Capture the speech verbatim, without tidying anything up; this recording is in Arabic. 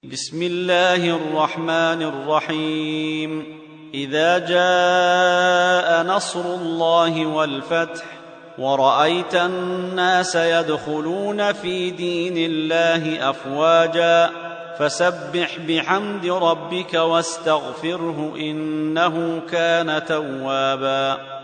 بسم الله الرحمن الرحيم إذا جاء نصر الله والفتح ورأيت الناس يدخلون في دين الله أفواجا فسبح بحمد ربك واستغفره إنه كان توابا